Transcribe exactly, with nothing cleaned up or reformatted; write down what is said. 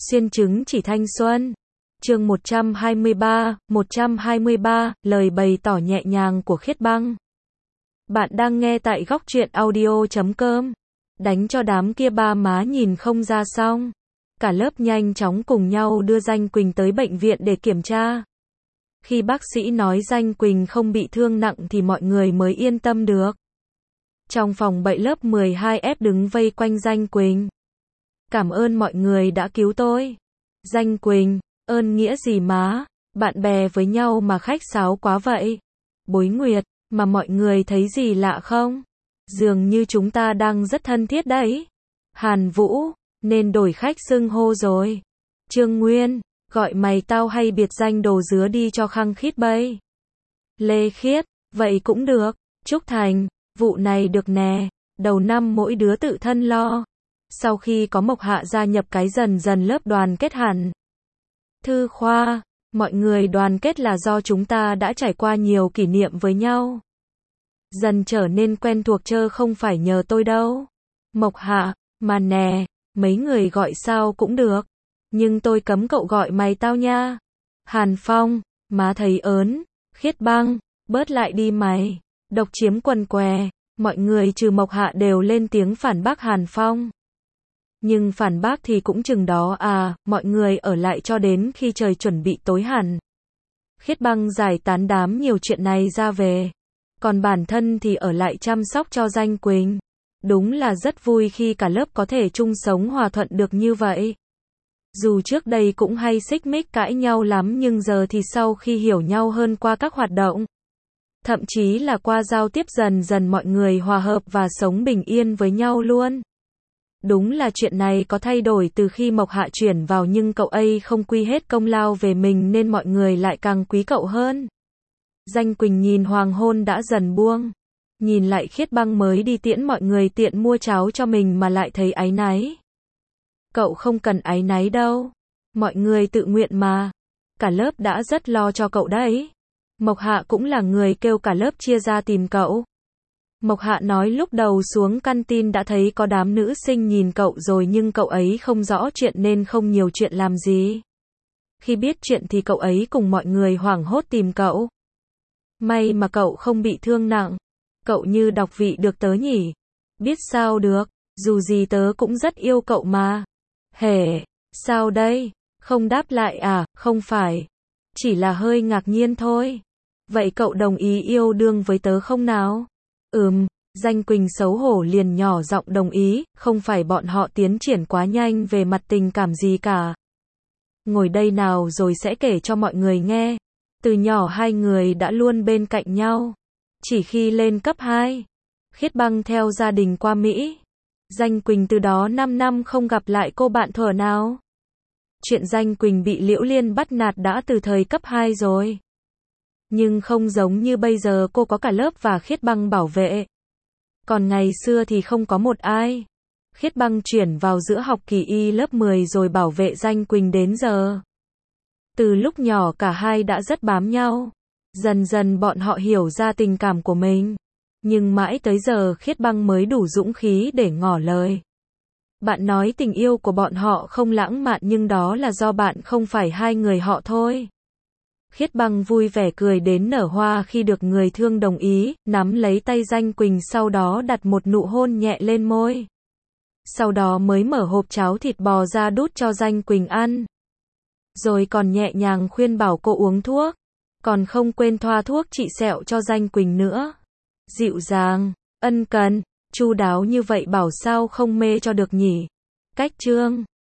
Xuyên chứng chỉ thanh xuân. Chương một trăm hai mươi ba, một trăm hai mươi ba, lời bày tỏ nhẹ nhàng của Khiết Băng. Bạn đang nghe tại góc truyện audio chấm com. Đánh cho đám kia ba má nhìn không ra xong. Cả lớp nhanh chóng cùng nhau đưa Danh Quỳnh tới bệnh viện để kiểm tra. Khi bác sĩ nói Danh Quỳnh không bị thương nặng thì mọi người mới yên tâm được. Trong phòng bệnh lớp mười hai F đứng vây quanh Danh Quỳnh. Cảm ơn mọi người đã cứu tôi. Danh Quỳnh, ơn nghĩa gì má, bạn bè với nhau mà khách sáo quá vậy. Bối Nguyệt, mà mọi người thấy gì lạ không? Dường như chúng ta đang rất thân thiết đấy. Hàn Vũ, nên đổi khách xưng hô rồi. Trương Nguyên, gọi mày tao hay biệt danh đồ dứa đi cho khăng khít bây. Lê Khiết, vậy cũng được. Trúc Thành, vụ này được nè, đầu năm mỗi đứa tự thân lo. Sau khi có Mộc Hạ gia nhập cái dần dần lớp đoàn kết hẳn. Thư Khoa, mọi người đoàn kết là do chúng ta đã trải qua nhiều kỷ niệm với nhau. Dần trở nên quen thuộc chơ không phải nhờ tôi đâu. Mộc Hạ, mà nè, mấy người gọi sao cũng được. Nhưng tôi cấm cậu gọi mày tao nha. Hàn Phong, má thấy ớn. Khiết Băng, bớt lại đi mày. Độc chiếm quần què. Mọi người trừ Mộc Hạ đều lên tiếng phản bác Hàn Phong. Nhưng phản bác thì cũng chừng đó à, mọi người ở lại cho đến khi trời chuẩn bị tối hẳn. Khiết Băng giải tán đám nhiều chuyện này ra về. Còn bản thân thì ở lại chăm sóc cho Danh Quỳnh. Đúng là rất vui khi cả lớp có thể chung sống hòa thuận được như vậy. Dù trước đây cũng hay xích mích cãi nhau lắm nhưng giờ thì sau khi hiểu nhau hơn qua các hoạt động. Thậm chí là qua giao tiếp dần dần mọi người hòa hợp và sống bình yên với nhau luôn. Đúng là chuyện này có thay đổi từ khi Mộc Hạ chuyển vào nhưng cậu ấy không quy hết công lao về mình nên mọi người lại càng quý cậu hơn. Danh Quỳnh nhìn hoàng hôn đã dần buông. Nhìn lại Khiết Băng mới đi tiễn mọi người tiện mua cháo cho mình mà lại thấy áy náy. Cậu không cần áy náy đâu. Mọi người tự nguyện mà. Cả lớp đã rất lo cho cậu đấy. Mộc Hạ cũng là người kêu cả lớp chia ra tìm cậu. Mộc Hạ nói lúc đầu xuống canteen đã thấy có đám nữ sinh nhìn cậu rồi nhưng cậu ấy không rõ chuyện nên không nhiều chuyện làm gì. Khi biết chuyện thì cậu ấy cùng mọi người hoảng hốt tìm cậu. May mà cậu không bị thương nặng. Cậu như đọc vị được tớ nhỉ? Biết sao được, dù gì tớ cũng rất yêu cậu mà. Hề, sao đây? Không đáp lại à? Không phải. Chỉ là hơi ngạc nhiên thôi. Vậy cậu đồng ý yêu đương với tớ không nào? Ừm, Danh Quỳnh xấu hổ liền nhỏ giọng đồng ý, không phải bọn họ tiến triển quá nhanh về mặt tình cảm gì cả. Ngồi đây nào rồi sẽ kể cho mọi người nghe. Từ nhỏ hai người đã luôn bên cạnh nhau. Chỉ khi lên cấp hai, Khiết Băng theo gia đình qua Mỹ. Danh Quỳnh từ đó năm năm không gặp lại cô bạn thuở nào. Chuyện Danh Quỳnh bị Liễu Liên bắt nạt đã từ thời cấp hai rồi. Nhưng không giống như bây giờ cô có cả lớp và Khiết Băng bảo vệ. Còn ngày xưa thì không có một ai. Khiết Băng chuyển vào giữa học kỳ y lớp mười rồi bảo vệ Danh Quỳnh đến giờ. Từ lúc nhỏ cả hai đã rất bám nhau. Dần dần bọn họ hiểu ra tình cảm của mình. Nhưng mãi tới giờ Khiết Băng mới đủ dũng khí để ngỏ lời. Bạn nói tình yêu của bọn họ không lãng mạn nhưng đó là do bạn không phải hai người họ thôi. Khiết Băng vui vẻ cười đến nở hoa khi được người thương đồng ý, nắm lấy tay Danh Quỳnh sau đó đặt một nụ hôn nhẹ lên môi. Sau đó mới mở hộp cháo thịt bò ra đút cho Danh Quỳnh ăn. Rồi còn nhẹ nhàng khuyên bảo cô uống thuốc. Còn không quên thoa thuốc trị sẹo cho Danh Quỳnh nữa. Dịu dàng, ân cần, chu đáo như vậy bảo sao không mê cho được nhỉ. Cách trương.